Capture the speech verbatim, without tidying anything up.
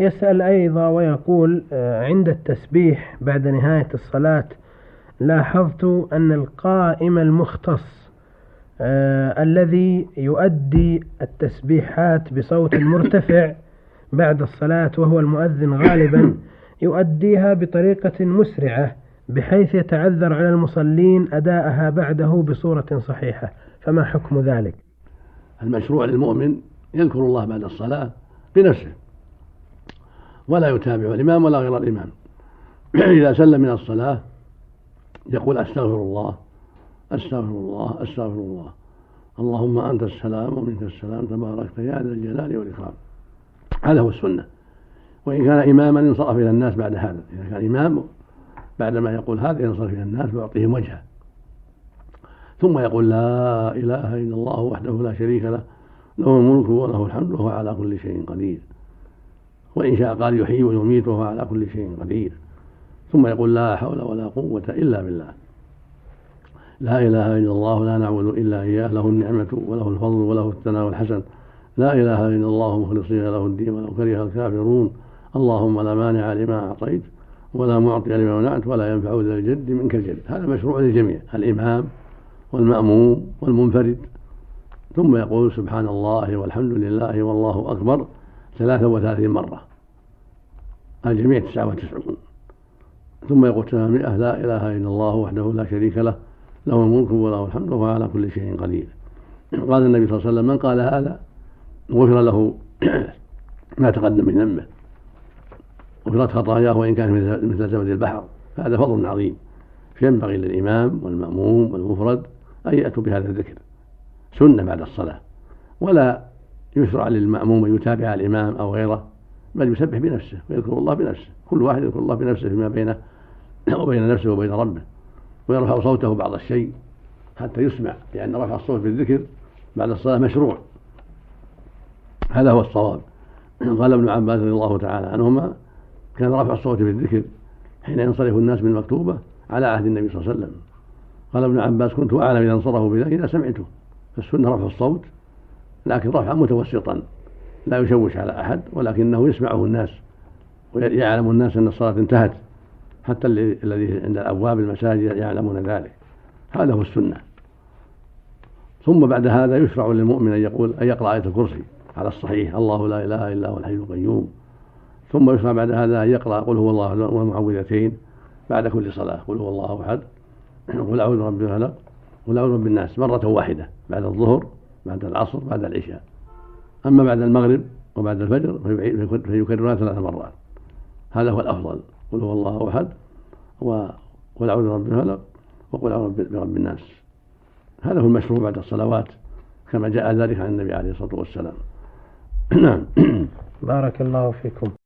يسأل أيضا ويقول: عند التسبيح بعد نهاية الصلاة لاحظت أن القائم المختص آه الذي يؤدي التسبيحات بصوت مرتفع بعد الصلاة وهو المؤذن غالبا يؤديها بطريقة مسرعة بحيث يتعذر على المصلين أداءها بعده بصورة صحيحة، فما حكم ذلك؟ المشروع للمؤمن يذكر الله بعد الصلاة بنفسه ولا يتابع الإمام ولا غير الإمام. إذا سلم من الصلاة يقول: أستغفر الله أستغفر الله أستغفر الله اللهم أنت السلام ومنك السلام تباركت يا ذا الجلال والإكرام. هذا هو السنة. وإن كان إماما انصرف إلى الناس بعد هذا، إذا كان إمام بعدما يقول هذا ينصرف إلى الناس ويعطيهم وجهه، ثم يقول: لا إله إلا الله وحده لا شريك له له الملك وله الحمد وهو على كل شيء قدير. وإن شاء قال: يحيي ويميت وهو على كل شيء قدير. ثم يقول: لا حول ولا قوة إلا بالله، لا إله إلا الله لا نعبد إلا إياه له النعمة وله الفضل وله الثناء الحسن، لا إله إلا الله مخلصين له الدين ولو كره الكافرون، اللهم لا مانع لما أعطيت ولا معطي لما منعت ولا ينفع ذا الجد منك الجد. هذا مشروع للجميع، الإمام والمأموم والمنفرد. ثم يقول: سبحان الله والحمد لله والله أكبر ثلاثة وثلاثين مرة، الجميع تسعة وتسعون. ثم يقول تمامئة: لا إله إلا الله وحده لا شريك له له الملك وله الحمد وهو على كل شيء قدير. قال النبي صلى الله عليه وسلم: من قال هذا غفر له ما تقدم من ذنبه غفرت خطاياه وإن كان مثل زبد البحر. فهذا فضل عظيم، فينبغي للإمام والمأموم والمفرد أن يأتوا بهذا الذكر سنة بعد الصلاة، ولا يشرع للمأموم أن يتابع الإمام أو غيره، بل يسبح بنفسه ويذكر الله بنفسه. كل واحد يذكر الله بنفسه فيما بينه وبين نفسه وبين ربه، ويرفع صوته بعض الشيء حتى يسمع، لأن رفع الصوت بالذكر بعد الصلاة مشروع. هذا هو الصواب. قال ابن عباس رضي الله تعالى عنهما: كان رفع الصوت بالذكر حين ينصرف الناس من المكتوبة على عهد النبي صلى الله عليه وسلم. قال ابن عباس: كنت أعلم إذا انصرفوا بذلك إذا سمعته. فالسنة رفع الصوت، لكن رفعا متوسطا لا يشوش على أحد، ولكنه يسمعه الناس ويعلم الناس أن الصلاة انتهت، حتى الذي عند الأبواب المساجد يعلمون ذلك. هذا هو السنة. ثم بعد هذا يشرع للمؤمن أن يقول أن يقرأ آية الكرسي على الصحيح: الله لا إله إلا هو الحي القيوم. ثم يشرع بعد هذا أن يقرأ قل هو الله والمعوذتين بعد كل صلاة: قل هو الله أحد، قل أعوذ برب الفلق، قل أعوذ برب الناس، مرة واحدة بعد الظهر بعد العصر بعد العشاء. أما بعد المغرب وبعد الفجر فيكررها ثلاث مرات. هذا هو الأفضل: قل هو الله أحد، وقل أعوذ برب الفلق، وقل أعوذ برب الناس. هذا هو المشروع بعد الصلوات كما جاء ذلك عن النبي عليه الصلاة والسلام. نعم. بارك الله فيكم.